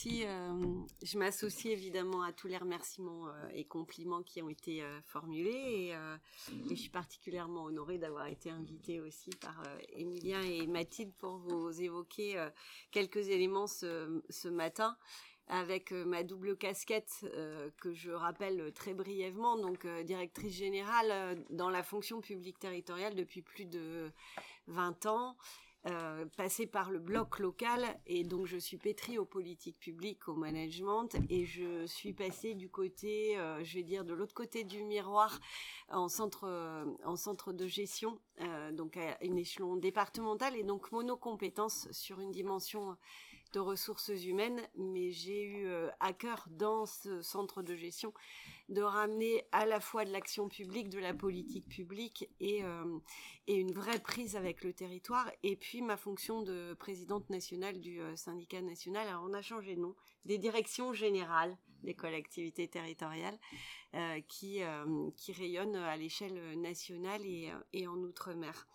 m'associe évidemment à tous les remerciements et compliments qui ont été formulés et je suis particulièrement honorée d'avoir été invitée aussi par Emilien et Mathilde pour vous évoquer quelques éléments ce matin avec ma double casquette que je rappelle très brièvement, donc directrice générale dans la fonction publique territoriale depuis plus de 20 ans. Passée par le bloc local et donc je suis pétrie aux politiques publiques, au management et je suis passée du côté, je vais dire de l'autre côté du miroir en centre de gestion, donc à une échelon départemental et donc monocompétence sur une dimension de ressources humaines, mais j'ai eu à cœur dans ce centre de gestion de ramener à la fois de l'action publique, de la politique publique et une vraie prise avec le territoire et puis ma fonction de présidente nationale du syndicat national. Alors on a changé de nom, des directions générales des collectivités territoriales qui rayonnent à l'échelle nationale et en Outre-mer.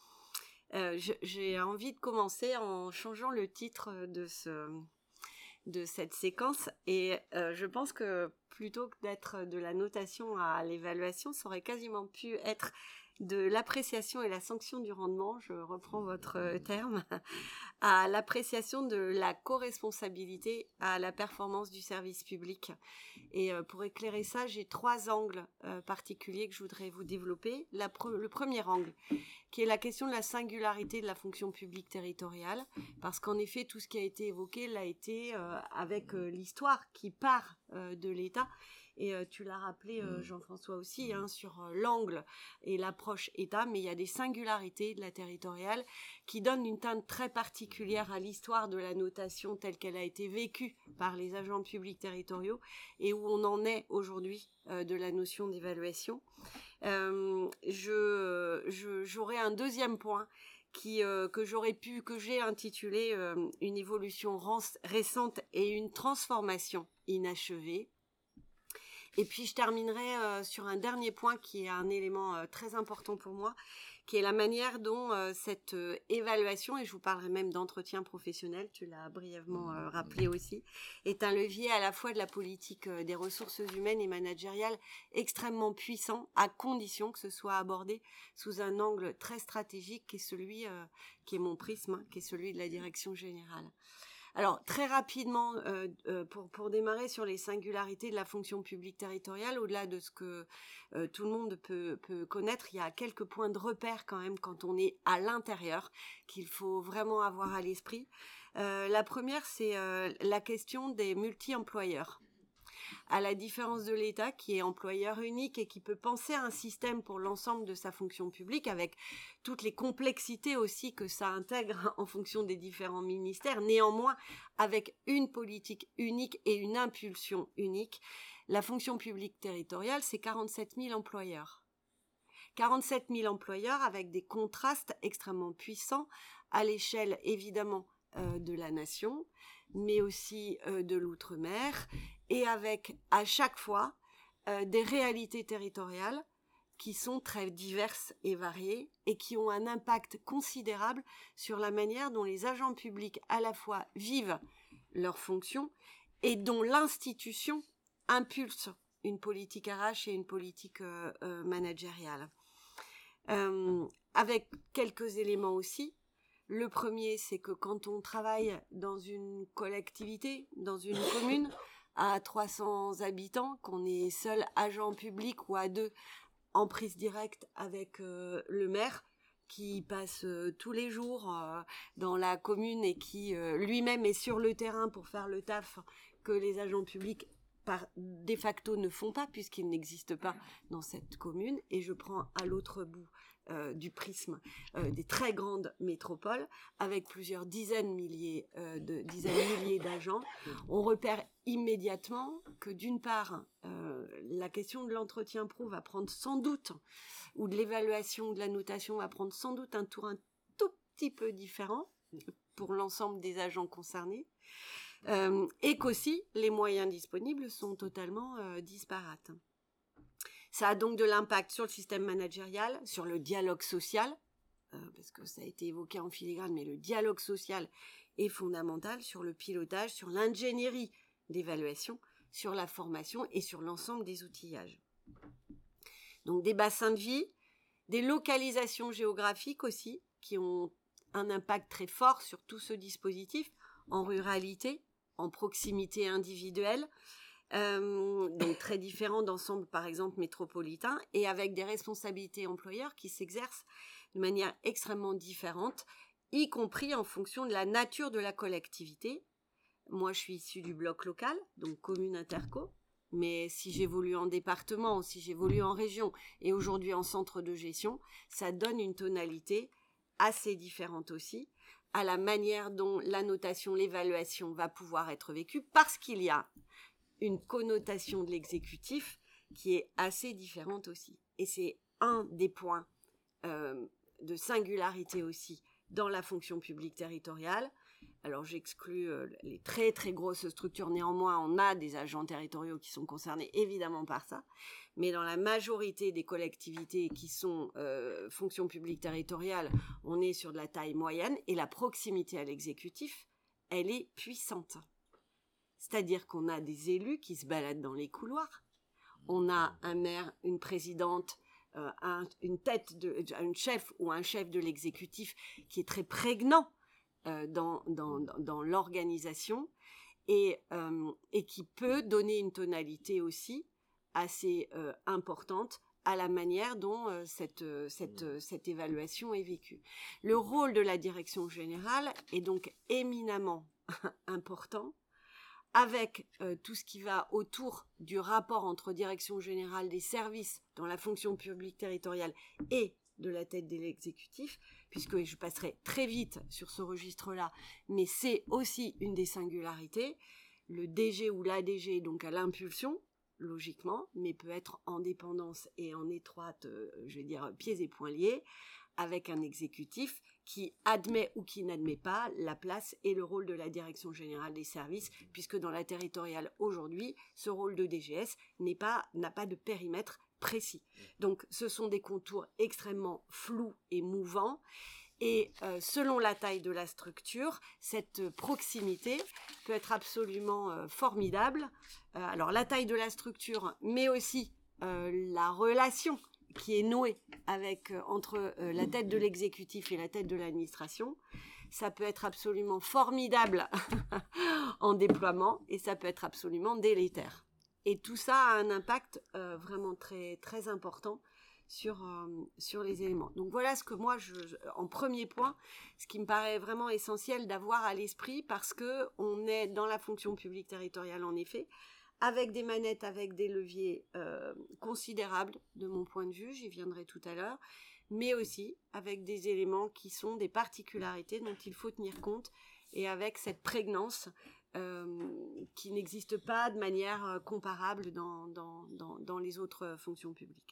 J'ai envie de commencer en changeant le titre de cette séquence et je pense que plutôt que d'être de la notation à l'évaluation, ça aurait quasiment pu être de l'appréciation et la sanction du rendement, je reprends votre terme, à l'appréciation de la co-responsabilité à la performance du service public. Et pour éclairer ça, j'ai 3 angles particuliers que je voudrais vous développer. Le premier angle, qui est la question de la singularité de la fonction publique territoriale, parce qu'en effet, tout ce qui a été évoqué l'a été avec l'histoire qui part de l'État. Et tu l'as rappelé, Jean-François aussi, sur l'angle et l'approche État, mais il y a des singularités de la territoriale qui donnent une teinte très particulière à l'histoire de la notation telle qu'elle a été vécue par les agents publics territoriaux et où on en est aujourd'hui de la notion d'évaluation. J'aurais un deuxième point que j'ai intitulé une évolution récente et une transformation inachevée. Et puis je terminerai sur un dernier point qui est un élément très important pour moi, qui est la manière dont cette évaluation, et je vous parlerai même d'entretien professionnel, tu l'as brièvement rappelé aussi, est un levier à la fois de la politique des ressources humaines et managériales extrêmement puissant, à condition que ce soit abordé sous un angle très stratégique, qui est celui qui est mon prisme, qui est celui de la direction générale. Alors, très rapidement, pour démarrer sur les singularités de la fonction publique territoriale, au-delà de ce que tout le monde peut connaître, il y a quelques points de repère quand même quand on est à l'intérieur qu'il faut vraiment avoir à l'esprit. La première, c'est la question des multi-employeurs. À la différence de l'État qui est employeur unique et qui peut penser à un système pour l'ensemble de sa fonction publique avec toutes les complexités aussi que ça intègre en fonction des différents ministères, néanmoins avec une politique unique et une impulsion unique, la fonction publique territoriale, c'est 47 000 employeurs. 47 000 employeurs avec des contrastes extrêmement puissants à l'échelle évidemment de la nation, mais aussi de l'outre-mer, et avec à chaque fois des réalités territoriales qui sont très diverses et variées et qui ont un impact considérable sur la manière dont les agents publics à la fois vivent leurs fonctions et dont l'institution impulse une politique RH et une politique managériale. Avec quelques éléments aussi. Le premier, c'est que quand on travaille dans une collectivité, dans une commune, à 300 habitants, qu'on est seul agent public ou à 2 en prise directe avec le maire, qui passe tous les jours dans la commune et qui lui-même est sur le terrain pour faire le taf que les agents publics de facto ne font pas puisqu'ils n'existent pas dans cette commune. Et je prends à l'autre bout du prisme des très grandes métropoles avec plusieurs dizaines de milliers d'agents. On repère immédiatement que d'une part la question de l'entretien pro va prendre sans doute, ou de l'évaluation, de la notation va prendre sans doute un tour un tout petit peu différent pour l'ensemble des agents concernés, et qu'aussi les moyens disponibles sont totalement disparates. Ça a donc de l'impact sur le système managérial, sur le dialogue social, parce que ça a été évoqué en filigrane, mais le dialogue social est fondamental, sur le pilotage, sur l'ingénierie d'évaluation sur la formation et sur l'ensemble des outillages. Donc des bassins de vie, des localisations géographiques aussi, qui ont un impact très fort sur tout ce dispositif, en ruralité, en proximité individuelle, donc très différents d'ensemble par exemple métropolitain, et avec des responsabilités employeurs qui s'exercent de manière extrêmement différente, y compris en fonction de la nature de la collectivité. Moi je suis issue du bloc local, donc commune interco, mais si j'évolue en département, si j'évolue en région et aujourd'hui en centre de gestion, ça donne une tonalité assez différente aussi à la manière dont la notation, l'évaluation va pouvoir être vécue, parce qu'il y a une connotation de l'exécutif qui est assez différente aussi. Et c'est un des points de singularité aussi dans la fonction publique territoriale. Alors j'exclus les très très grosses structures, néanmoins on a des agents territoriaux qui sont concernés évidemment par ça, mais dans la majorité des collectivités qui sont fonction publique territoriale, on est sur de la taille moyenne et la proximité à l'exécutif, elle est puissante. C'est-à-dire qu'on a des élus qui se baladent dans les couloirs, on a un maire, une présidente, un chef ou un chef de l'exécutif qui est très prégnant dans l'organisation et qui peut donner une tonalité aussi assez importante à la manière dont cette évaluation est vécue. Le rôle de la direction générale est donc éminemment important, avec tout ce qui va autour du rapport entre direction générale des services dans la fonction publique territoriale et de la tête de l'exécutif, puisque je passerai très vite sur ce registre-là, mais c'est aussi une des singularités. Le DG ou l'ADG est donc à l'impulsion, logiquement, mais peut être en dépendance et en étroite, pieds et poings liés, avec un exécutif qui admet ou qui n'admet pas la place et le rôle de la direction générale des services, puisque dans la territoriale aujourd'hui, ce rôle de DGS n'a pas de périmètre précis. Donc ce sont des contours extrêmement flous et mouvants, et selon la taille de la structure, cette proximité peut être absolument formidable. Alors la taille de la structure, mais aussi la relation qui est nouée entre la tête de l'exécutif et la tête de l'administration, ça peut être absolument formidable en déploiement et ça peut être absolument délétère. Et tout ça a un impact vraiment très, très important sur les éléments. Donc voilà ce que moi, en premier point, ce qui me paraît vraiment essentiel d'avoir à l'esprit, parce qu'on est dans la fonction publique territoriale en effet, avec des manettes, avec des leviers considérables de mon point de vue, j'y viendrai tout à l'heure, mais aussi avec des éléments qui sont des particularités dont il faut tenir compte, et avec cette prégnance qui n'existe pas de manière comparable dans les autres fonctions publiques.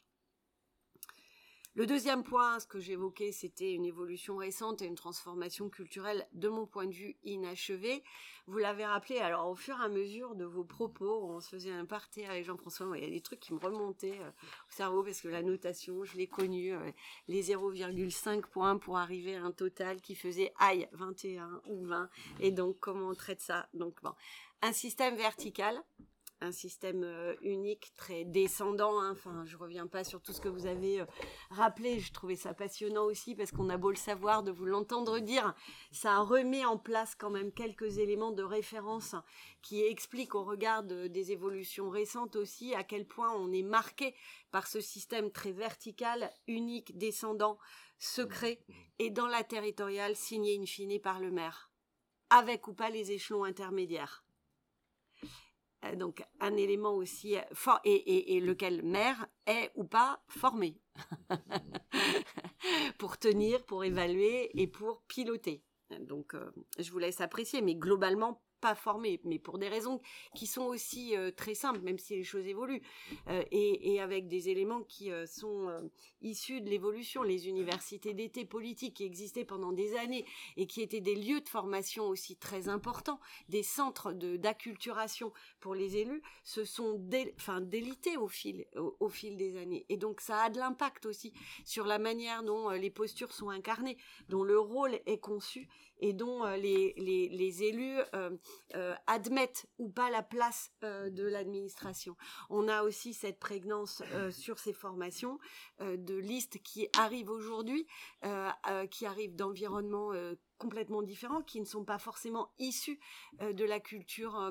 Le deuxième point, ce que j'évoquais, c'était une évolution récente et une transformation culturelle, de mon point de vue, inachevée. Vous l'avez rappelé, alors au fur et à mesure de vos propos, on se faisait un party avec Jean-François, il y a des trucs qui me remontaient au cerveau, parce que la notation, je l'ai connue, les 0,5 points pour arriver à un total qui faisait, 21 ou 20, et donc comment on traite ça? Donc bon, un système vertical, un système unique, très descendant, hein. Enfin, je reviens pas sur tout ce que vous avez rappelé, je trouvais ça passionnant aussi, parce qu'on a beau le savoir, de vous l'entendre dire, ça remet en place quand même quelques éléments de référence qui expliquent au regard des évolutions récentes aussi à quel point on est marqué par ce système très vertical, unique, descendant, secret, et dans la territoriale, signé in fine par le maire, avec ou pas les échelons intermédiaires. Donc un élément aussi fort, et lequel maire est ou pas formé pour tenir, pour évaluer et pour piloter. Donc je vous laisse apprécier, mais globalement pas formé, mais pour des raisons qui sont aussi très simples, même si les choses évoluent, et avec des éléments qui sont issus de l'évolution. Les universités d'été politiques qui existaient pendant des années et qui étaient des lieux de formation aussi très importants, des centres d'acculturation pour les élus, se sont délités au fil des années. Et donc ça a de l'impact aussi sur la manière dont les postures sont incarnées, dont le rôle est conçu, et dont les élus admettent ou pas la place de l'administration. On a aussi cette prégnance sur ces formations de listes qui arrivent aujourd'hui, qui arrivent d'environnements complètement différents, qui ne sont pas forcément issus de la culture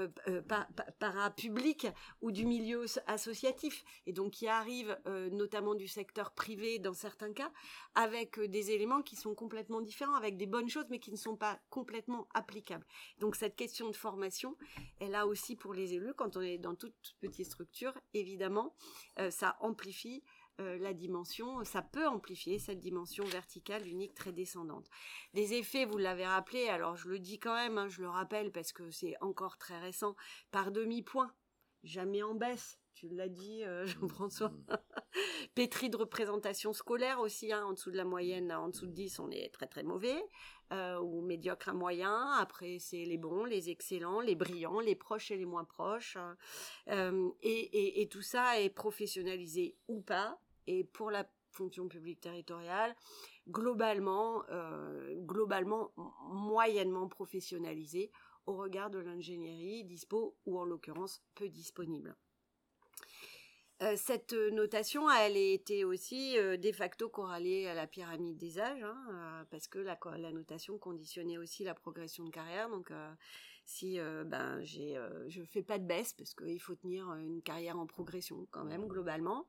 parapublique ou du milieu associatif, et donc qui arrivent notamment du secteur privé dans certains cas, avec des éléments qui sont complètement différents, avec des bonnes choses, mais qui ne sont pas complètement applicables. Donc cette question de formation, elle a aussi pour les élus, quand on est dans toute petite structure, évidemment, ça amplifie la dimension, ça peut amplifier cette dimension verticale, unique, très descendante. Des effets, vous l'avez rappelé, alors je le dis quand même, hein, je le rappelle parce que c'est encore très récent, par demi-point, jamais en baisse, tu l'as dit Jean-François, pétri de représentation scolaire aussi, hein, en dessous de la moyenne, en dessous de 10, on est très très mauvais, ou médiocre à moyen, après c'est les bons, les excellents, les brillants, les proches et les moins proches, et tout ça est professionnalisé ou pas. Et pour la fonction publique territoriale, globalement, moyennement professionnalisée au regard de l'ingénierie dispo ou en l'occurrence peu disponible. Cette notation, elle a été aussi de facto corrélée à la pyramide des âges, hein, parce que la notation conditionnait aussi la progression de carrière. Donc, si je fais pas de baisse, parce qu'il faut tenir une carrière en progression quand même globalement.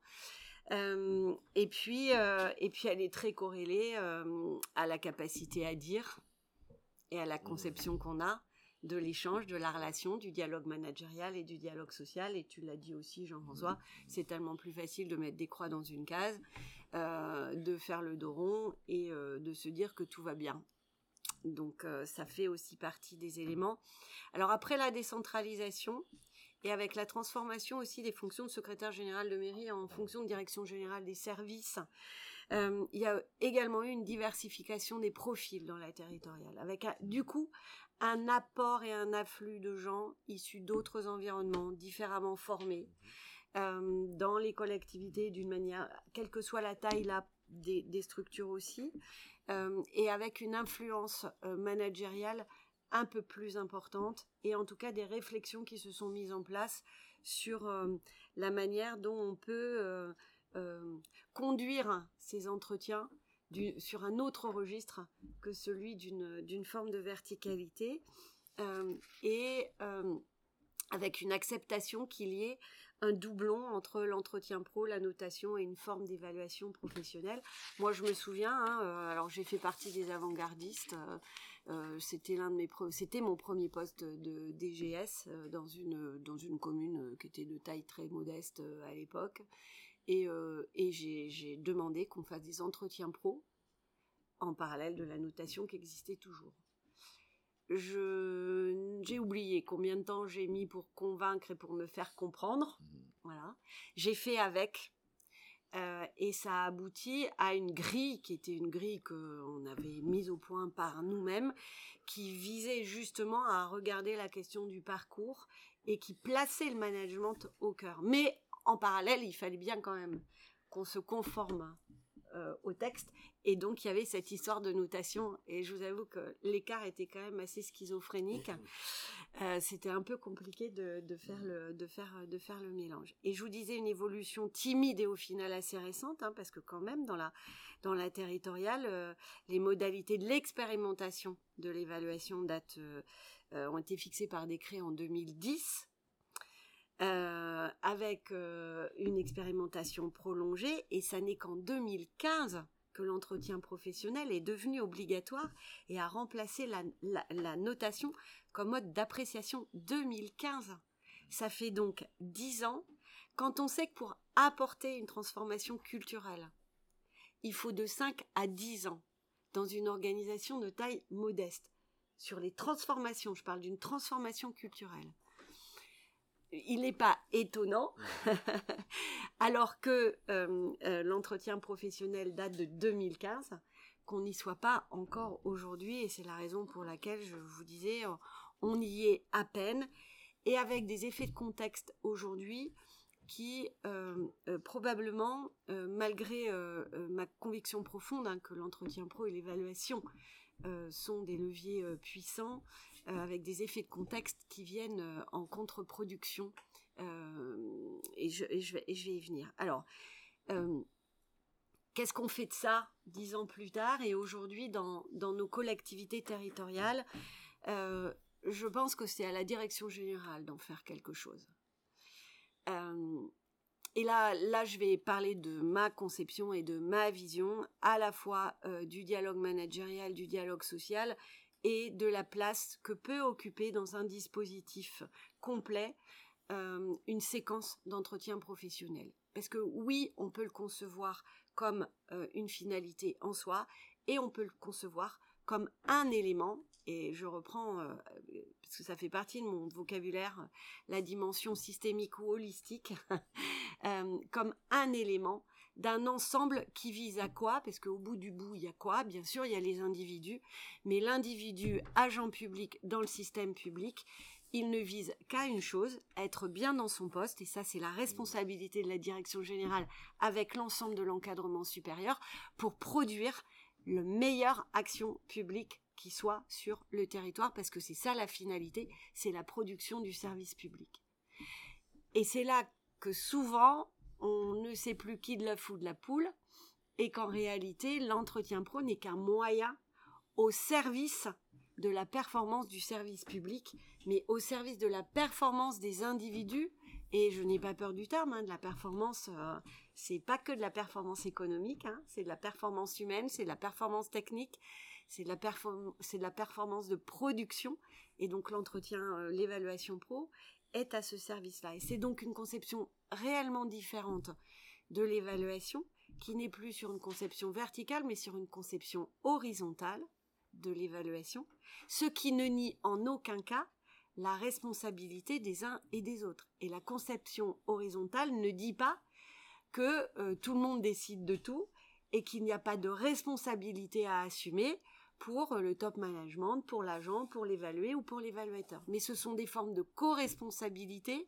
Et puis elle est très corrélée à la capacité à dire et à la conception qu'on a de l'échange, de la relation, du dialogue managérial et du dialogue social. Et tu l'as dit aussi, Jean-François, c'est tellement plus facile de mettre des croix dans une case, de faire le dos rond et de se dire que tout va bien. Donc ça fait aussi partie des éléments. Alors après la décentralisation, et avec la transformation aussi des fonctions de secrétaire général de mairie en fonction de direction générale des services, il y a également eu une diversification des profils dans la territoriale, avec du coup un apport et un afflux de gens issus d'autres environnements, différemment formés, dans les collectivités d'une manière, quelle que soit la taille des structures aussi, et avec une influence managériale un peu plus importante, et en tout cas des réflexions qui se sont mises en place sur la manière dont on peut conduire ces entretiens sur un autre registre que celui d'une forme de verticalité, et avec une acceptation qu'il y ait un doublon entre l'entretien pro, la notation et une forme d'évaluation professionnelle. Moi, je me souviens, alors j'ai fait partie des avant-gardistes, c'était mon premier poste de DGS dans une commune qui était de taille très modeste à l'époque, et j'ai demandé qu'on fasse des entretiens pro en parallèle de la notation qui existait toujours. J'ai oublié combien de temps j'ai mis pour convaincre et pour me faire comprendre. Voilà. J'ai fait avec, et ça a abouti à une grille qui était une grille qu'on avait mise au point par nous-mêmes, qui visait justement à regarder la question du parcours et qui plaçait le management au cœur. Mais en parallèle, il fallait bien quand même qu'on se conforme au texte, et donc il y avait cette histoire de notation, et je vous avoue que l'écart était quand même assez schizophrénique. C'était un peu compliqué de faire le mélange, et je vous disais une évolution timide et au final assez récente, parce que quand même dans la territoriale, les modalités de l'expérimentation de l'évaluation ont été fixées par décret en 2010, avec une expérimentation prolongée, et ça n'est qu'en 2015 que l'entretien professionnel est devenu obligatoire et a remplacé la notation comme mode d'appréciation. 2015, ça fait donc 10 ans, quand on sait que pour apporter une transformation culturelle, il faut de 5 à 10 ans dans une organisation de taille modeste. Sur les transformations, je parle d'une transformation culturelle. Il n'est pas étonnant, alors que l'entretien professionnel date de 2015, qu'on n'y soit pas encore aujourd'hui, et c'est la raison pour laquelle je vous disais, on y est à peine, et avec des effets de contexte aujourd'hui qui, probablement, malgré ma conviction profonde que l'entretien pro et l'évaluation sont des leviers puissants, avec des effets de contexte qui viennent en contre-production. Et je vais y venir. Alors, qu'est-ce qu'on fait de ça 10 ans plus tard et aujourd'hui dans nos collectivités territoriales? Je pense que c'est à la direction générale d'en faire quelque chose. Et là, je vais parler de ma conception et de ma vision, à la fois du dialogue managérial, du dialogue social et de la place que peut occuper dans un dispositif complet une séquence d'entretien professionnel. Parce que oui, on peut le concevoir comme une finalité en soi et on peut le concevoir comme un élément, et je reprends, parce que ça fait partie de mon vocabulaire, la dimension systémique ou holistique, comme un élément d'un ensemble qui vise à quoi? Parce qu'au bout du bout, il y a quoi? Bien sûr, il y a les individus, mais l'individu, agent public dans le système public, il ne vise qu'à une chose, être bien dans son poste, et ça c'est la responsabilité de la direction générale avec l'ensemble de l'encadrement supérieur pour produire le meilleure action publique qui soit sur le territoire, parce que c'est ça la finalité, c'est la production du service public. Et c'est là que souvent, on ne sait plus qui de la fout de la poule, et qu'en réalité, l'entretien pro n'est qu'un moyen au service de la performance du service public, mais au service de la performance des individus, et je n'ai pas peur du terme, de la performance, c'est pas que de la performance économique, c'est de la performance humaine, c'est de la performance technique, c'est de la performance de production, et donc l'entretien, l'évaluation pro est à ce service-là. Et c'est donc une conception réellement différente de l'évaluation, qui n'est plus sur une conception verticale, mais sur une conception horizontale de l'évaluation, ce qui ne nie en aucun cas la responsabilité des uns et des autres. Et la conception horizontale ne dit pas que tout le monde décide de tout et qu'il n'y a pas de responsabilité à assumer pour le top management, pour l'agent, pour l'évalué ou pour l'évaluateur. Mais ce sont des formes de co-responsabilité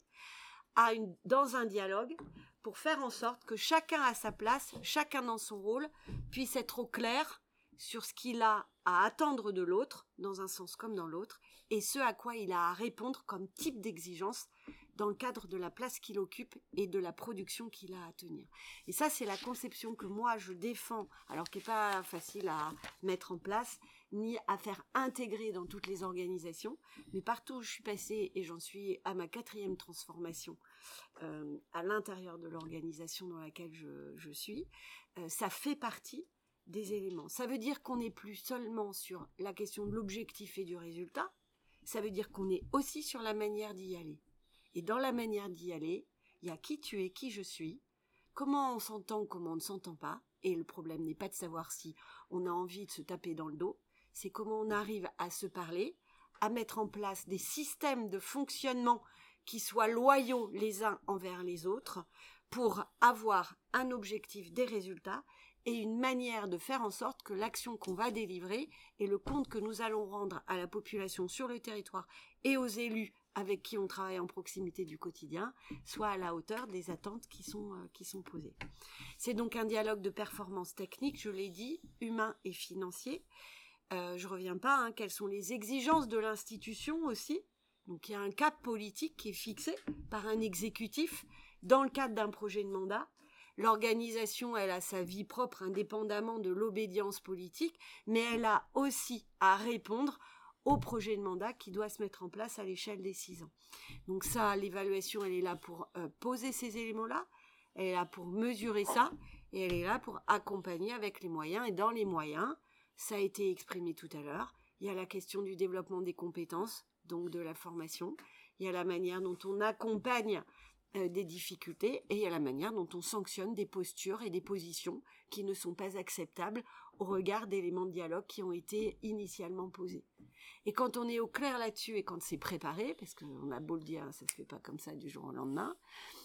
dans un dialogue pour faire en sorte que chacun à sa place, chacun dans son rôle, puisse être au clair sur ce qu'il a à attendre de l'autre, dans un sens comme dans l'autre, et ce à quoi il a à répondre comme type d'exigence dans le cadre de la place qu'il occupe et de la production qu'il a à tenir. Et ça, c'est la conception que moi, je défends, alors qui n'est pas facile à mettre en place, ni à faire intégrer dans toutes les organisations, mais partout où je suis passée, et j'en suis à ma 4e transformation à l'intérieur de l'organisation dans laquelle je suis, ça fait partie des éléments. Ça veut dire qu'on n'est plus seulement sur la question de l'objectif et du résultat, ça veut dire qu'on est aussi sur la manière d'y aller. Et dans la manière d'y aller, il y a qui tu es, qui je suis, comment on s'entend ou comment on ne s'entend pas, et le problème n'est pas de savoir si on a envie de se taper dans le dos, c'est comment on arrive à se parler, à mettre en place des systèmes de fonctionnement qui soient loyaux les uns envers les autres pour avoir un objectif, des résultats, et une manière de faire en sorte que l'action qu'on va délivrer et le compte que nous allons rendre à la population sur le territoire et aux élus avec qui on travaille en proximité du quotidien soit à la hauteur des attentes qui sont posées. C'est donc un dialogue de performance technique, je l'ai dit, humain et financier. Je reviens pas, quelles sont les exigences de l'institution aussi. Donc il y a un cap politique qui est fixé par un exécutif dans le cadre d'un projet de mandat. L'organisation, elle a sa vie propre indépendamment de l'obédience politique, mais elle a aussi à répondre au projet de mandat qui doit se mettre en place à l'échelle des 6 ans. Donc ça, l'évaluation, elle est là pour poser ces éléments-là, elle est là pour mesurer ça, et elle est là pour accompagner avec les moyens. Et dans les moyens, ça a été exprimé tout à l'heure, il y a la question du développement des compétences, donc de la formation, il y a la manière dont on accompagne des difficultés, et il y a la manière dont on sanctionne des postures et des positions qui ne sont pas acceptables au regard d'éléments de dialogue qui ont été initialement posés. Et quand on est au clair là-dessus et quand c'est préparé, parce qu'on a beau le dire, ça se fait pas comme ça du jour au lendemain,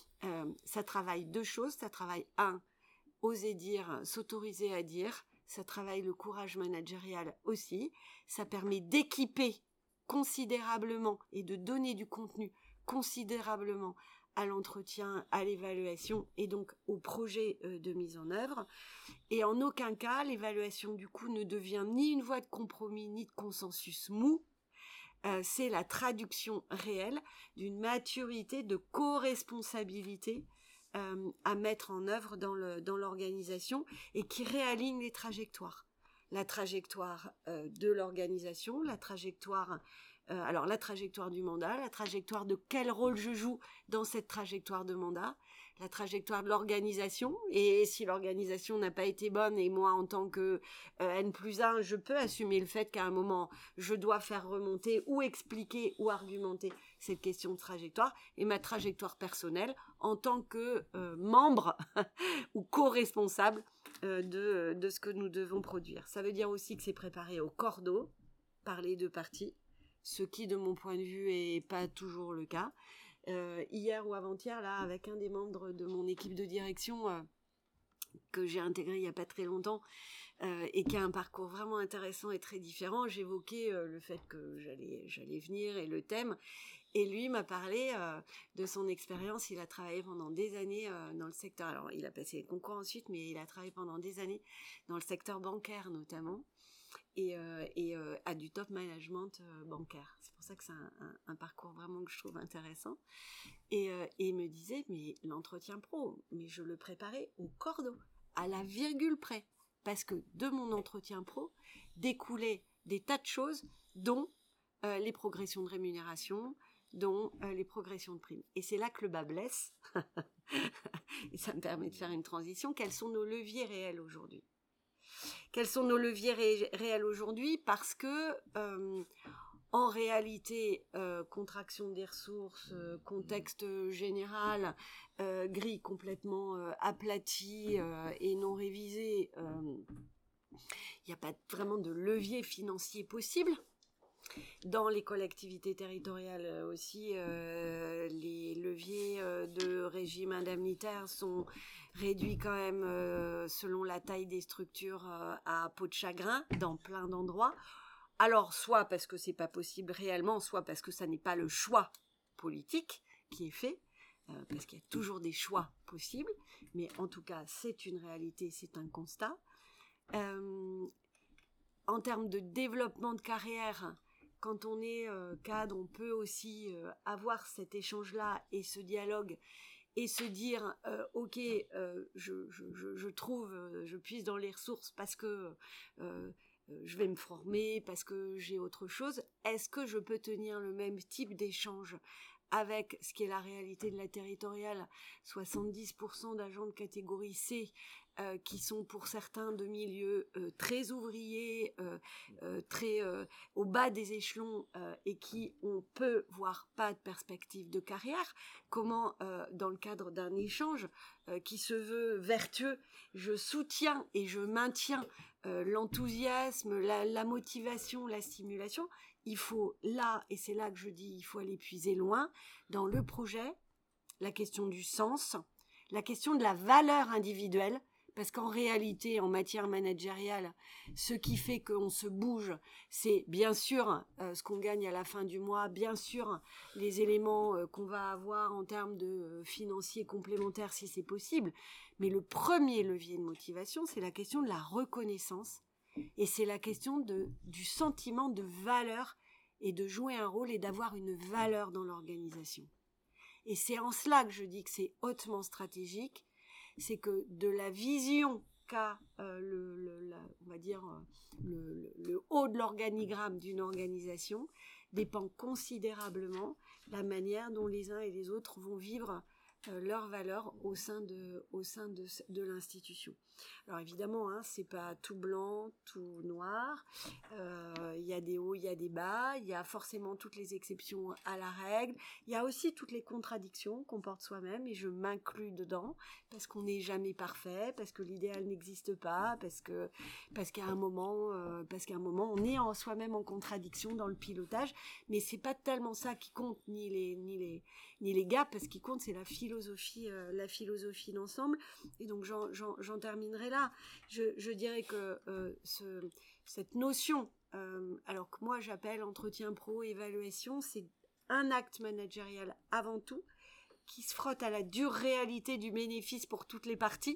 ça travaille 2 choses. Ça travaille 1, oser dire, s'autoriser à dire. Ça travaille le courage managérial aussi. Ça permet d'équiper considérablement et de donner du contenu considérablement à l'entretien, à l'évaluation et donc au projet de mise en œuvre. Et en aucun cas, l'évaluation du coup ne devient ni une voie de compromis ni de consensus mou. c'est la traduction réelle d'une maturité de co-responsabilité à mettre en œuvre dans l'organisation et qui réaligne les trajectoires. La trajectoire de l'organisation, la trajectoire du mandat, la trajectoire de quel rôle je joue dans cette trajectoire de mandat, la trajectoire de l'organisation, et si l'organisation n'a pas été bonne, et moi en tant que N+1, je peux assumer le fait qu'à un moment, je dois faire remonter ou expliquer ou argumenter cette question de trajectoire, et ma trajectoire personnelle en tant que membre ou co-responsable de ce que nous devons produire. Ça veut dire aussi que c'est préparé au cordeau par les deux parties, ce qui, de mon point de vue, est pas toujours le cas. Hier ou avant-hier, là, avec un des membres de mon équipe de direction que j'ai intégré il y a pas très longtemps et qui a un parcours vraiment intéressant et très différent, j'évoquais le fait que j'allais venir et le thème. Et lui m'a parlé de son expérience. Il a travaillé pendant des années dans le secteur. Alors, il a passé les concours ensuite, mais il a travaillé pendant des années dans le secteur bancaire notamment. Et à du top management bancaire. C'est pour ça que c'est un parcours vraiment que je trouve intéressant. Et il me disait, mais l'entretien pro, mais je le préparais au cordeau, à la virgule près. Parce que de mon entretien pro découlaient des tas de choses, dont les progressions de rémunération, dont les progressions de primes. Et c'est là que le bas blesse. Et ça me permet de faire une transition. Quels sont nos leviers réels aujourd'hui ? Quels sont nos leviers réels aujourd'hui ? Parce que, en réalité, contraction des ressources, contexte général, grille complètement aplatie et non révisée, il n'y a pas vraiment de levier financier possible. Dans les collectivités territoriales aussi, les leviers de régime indemnitaire sont réduits quand même selon la taille des structures à peau de chagrin dans plein d'endroits. Alors, soit parce que c'est pas possible réellement, soit parce que ça n'est pas le choix politique qui est fait, parce qu'il y a toujours des choix possibles, mais en tout cas, c'est une réalité, c'est un constat. En termes de développement de carrière, quand on est cadre, on peut aussi avoir cet échange-là et ce dialogue et se dire ok, je trouve, je puise dans les ressources parce que je vais me former, parce que j'ai autre chose. Est-ce que je peux tenir le même type d'échange avec ce qui est la réalité de la territoriale, 70% d'agents de catégorie C qui sont pour certains de milieux très ouvriers, très au bas des échelons et qui ont peu, voire pas de perspective de carrière. Comment, dans le cadre d'un échange qui se veut vertueux, je soutiens et je maintiens l'enthousiasme, la motivation, la stimulation. Il faut là, et c'est là que je dis, il faut aller puiser loin, dans le projet, la question du sens, la question de la valeur individuelle, parce qu'en réalité, en matière managériale, ce qui fait qu'on se bouge, c'est bien sûr ce qu'on gagne à la fin du mois, bien sûr les éléments qu'on va avoir en termes de financiers complémentaires si c'est possible, mais le premier levier de motivation, c'est la question de la reconnaissance, et c'est la question du sentiment de valeur et de jouer un rôle et d'avoir une valeur dans l'organisation. Et c'est en cela que je dis que c'est hautement stratégique, c'est que de la vision qu'a on va dire le haut de l'organigramme d'une organisation dépend considérablement la manière dont les uns et les autres vont vivre leurs valeurs au sein de l'institution. Alors évidemment, c'est pas tout blanc, tout noir. Il y a des hauts, il y a des bas. Il y a forcément toutes les exceptions à la règle. Il y a aussi toutes les contradictions qu'on porte soi-même, et je m'inclus dedans parce qu'on n'est jamais parfait, parce que l'idéal n'existe pas, parce qu'à un moment, on est en soi-même en contradiction dans le pilotage. Mais c'est pas tellement ça qui compte, ni les gaps, parce qu'il compte c'est la philosophie d'ensemble. Et donc j'en terminerai là. Je dirais que cette notion, alors que moi j'appelle entretien pro, évaluation, c'est un acte managérial avant tout, qui se frotte à la dure réalité du bénéfice pour toutes les parties,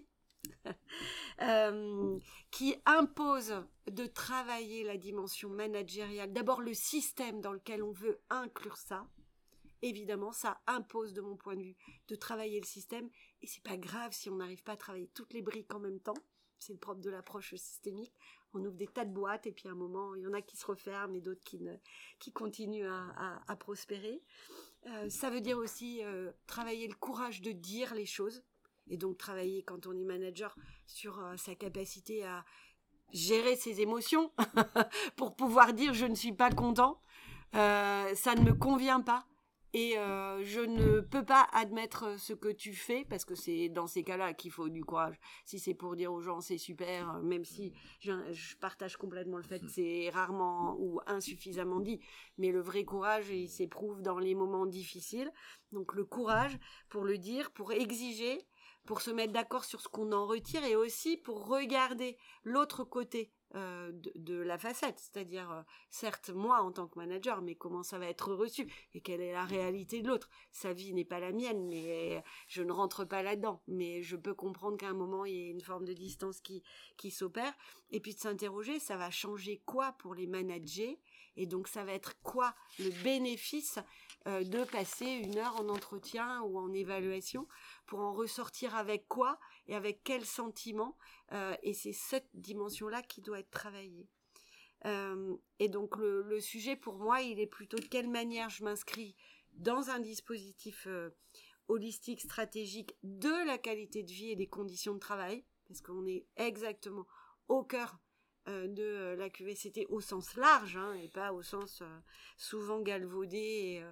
qui impose de travailler la dimension managériale. D'abord, le système dans lequel on veut inclure ça. Évidemment, ça impose, de mon point de vue, de travailler le système. Et c'est pas grave si on n'arrive pas à travailler toutes les briques en même temps. C'est le propre de l'approche systémique. On ouvre des tas de boîtes et puis à un moment, il y en a qui se referment et d'autres qui continuent à prospérer. Ça veut dire aussi travailler le courage de dire les choses. Et donc travailler, quand on est manager, sur sa capacité à gérer ses émotions pour pouvoir dire « je ne suis pas content, ça ne me convient pas ». Et je ne peux pas admettre ce que tu fais, parce que c'est dans ces cas-là qu'il faut du courage. Si c'est pour dire aux gens c'est super, même si je partage complètement le fait que c'est rarement ou insuffisamment dit, mais le vrai courage, il s'éprouve dans les moments difficiles. Donc le courage pour le dire, pour exiger, pour se mettre d'accord sur ce qu'on en retire, et aussi pour regarder l'autre côté de la facette, c'est-à-dire certes moi en tant que manager, mais comment ça va être reçu et quelle est la réalité de l'autre. Sa vie n'est pas la mienne, mais je ne rentre pas là-dedans, mais je peux comprendre qu'à un moment il y ait une forme de distance qui s'opère, et puis de s'interroger, ça va changer quoi pour les managers, et donc ça va être quoi le bénéfice de passer 1 heure en entretien ou en évaluation, pour en ressortir avec quoi et avec quel sentiment, et c'est cette dimension-là qui doit être travaillée. Et donc le sujet pour moi, il est plutôt de quelle manière je m'inscris dans un dispositif holistique, stratégique de la qualité de vie et des conditions de travail, parce qu'on est exactement au cœur de la QVCT au sens large, et pas au sens souvent galvaudé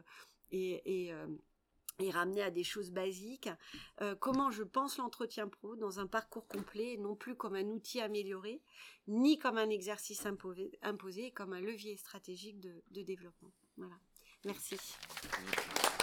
et ramener à des choses basiques. Comment je pense l'entretien pro dans un parcours complet, non plus comme un outil amélioré, ni comme un exercice imposé, comme un levier stratégique de développement. Voilà. Merci.